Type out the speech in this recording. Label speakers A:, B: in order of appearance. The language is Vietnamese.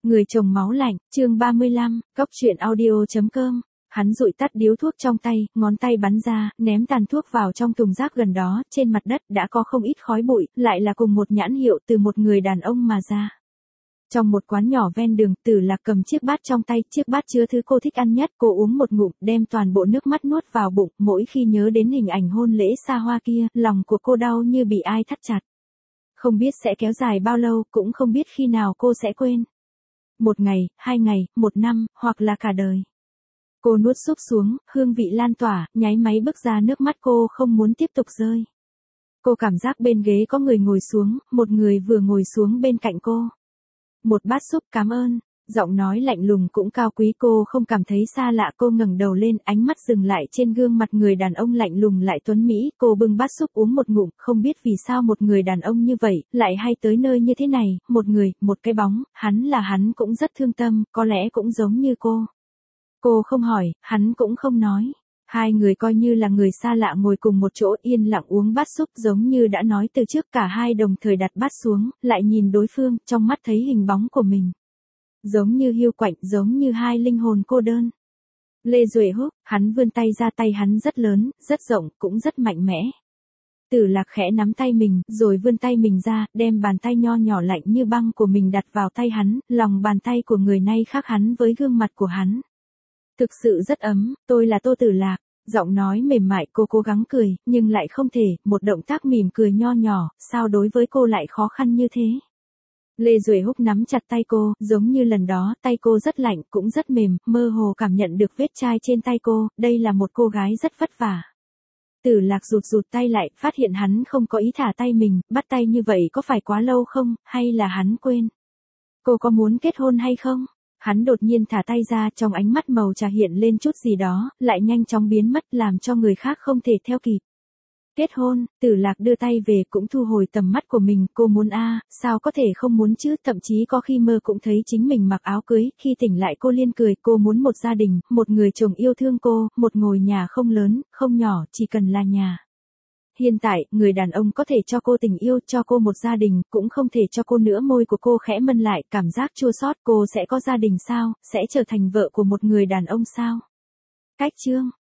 A: Người chồng máu lạnh, chương 35, Cóc truyện audio.com. Hắn dụi tắt điếu thuốc trong tay, ngón tay bắn ra, ném tàn thuốc vào trong thùng rác gần đó, trên mặt đất đã có không ít khói bụi, lại là cùng một nhãn hiệu từ một người đàn ông mà ra. Trong một quán nhỏ ven đường, Tử Lạc cầm chiếc bát trong tay, chiếc bát chứa thứ cô thích ăn nhất, cô uống một ngụm, đem toàn bộ nước mắt nuốt vào bụng, mỗi khi nhớ đến hình ảnh hôn lễ xa hoa kia, lòng của cô đau như bị ai thắt chặt. Không biết sẽ kéo dài bao lâu, cũng không biết khi nào cô sẽ quên. Một ngày, 2 ngày, 1 năm, hoặc là cả đời. Cô nuốt súp xuống, hương vị lan tỏa, nháy máy bước ra nước mắt cô không muốn tiếp tục rơi. Cô cảm giác bên ghế có người ngồi xuống, một người vừa ngồi xuống bên cạnh cô. Một bát súp, cảm ơn. Giọng nói lạnh lùng cũng cao quý, cô không cảm thấy xa lạ. Cô ngẩng đầu lên, ánh mắt dừng lại trên gương mặt người đàn ông lạnh lùng lại tuấn mỹ. Cô bưng bát súp uống một ngụm, không biết vì sao một người đàn ông như vậy lại hay tới nơi như thế này. Một người, một cái bóng, hắn cũng rất thương tâm, có lẽ cũng giống như cô. Cô không hỏi, hắn cũng không nói. Hai người coi như là người xa lạ ngồi cùng một chỗ yên lặng uống bát súp, giống như đã nói từ trước. Cả hai đồng thời đặt bát xuống, lại nhìn đối phương, trong mắt thấy hình bóng của mình. Giống như hiu quạnh, giống như hai linh hồn cô đơn. Lê Duệ Húc, hắn vươn tay ra, tay hắn rất lớn, rất rộng, cũng rất mạnh mẽ. Tử Lạc khẽ nắm tay mình, rồi vươn tay mình ra, đem bàn tay nho nhỏ lạnh như băng của mình đặt vào tay hắn, lòng bàn tay của người này khác hắn với gương mặt của hắn. Thực sự rất ấm, tôi là Tô Tử Lạc. Giọng nói mềm mại, cô cố gắng cười, nhưng lại không thể, một động tác mỉm cười nho nhỏ, sao đối với cô lại khó khăn như thế. Lê Duệ Húc nắm chặt tay cô, giống như lần đó, tay cô rất lạnh, cũng rất mềm, mơ hồ cảm nhận được vết chai trên tay cô, đây là một cô gái rất vất vả. Tử Lạc rụt tay lại, phát hiện hắn không có ý thả tay mình, bắt tay như vậy có phải quá lâu không, hay là hắn quên? Cô có muốn kết hôn hay không? Hắn đột nhiên thả tay ra, trong ánh mắt màu trà hiện lên chút gì đó, lại nhanh chóng biến mất, làm cho người khác không thể theo kịp. Kết hôn, Tử Lạc đưa tay về cũng thu hồi tầm mắt của mình, cô muốn sao có thể không muốn chứ, thậm chí có khi mơ cũng thấy chính mình mặc áo cưới, khi tỉnh lại cô liên cười, cô muốn một gia đình, một người chồng yêu thương cô, một ngôi nhà không lớn, không nhỏ, chỉ cần là nhà. Hiện tại, người đàn ông có thể cho cô tình yêu, cho cô một gia đình, cũng không thể cho cô nữa. Môi của cô khẽ mân lại, cảm giác chua xót. Cô sẽ có gia đình sao, sẽ trở thành vợ của một người đàn ông sao? Cách chương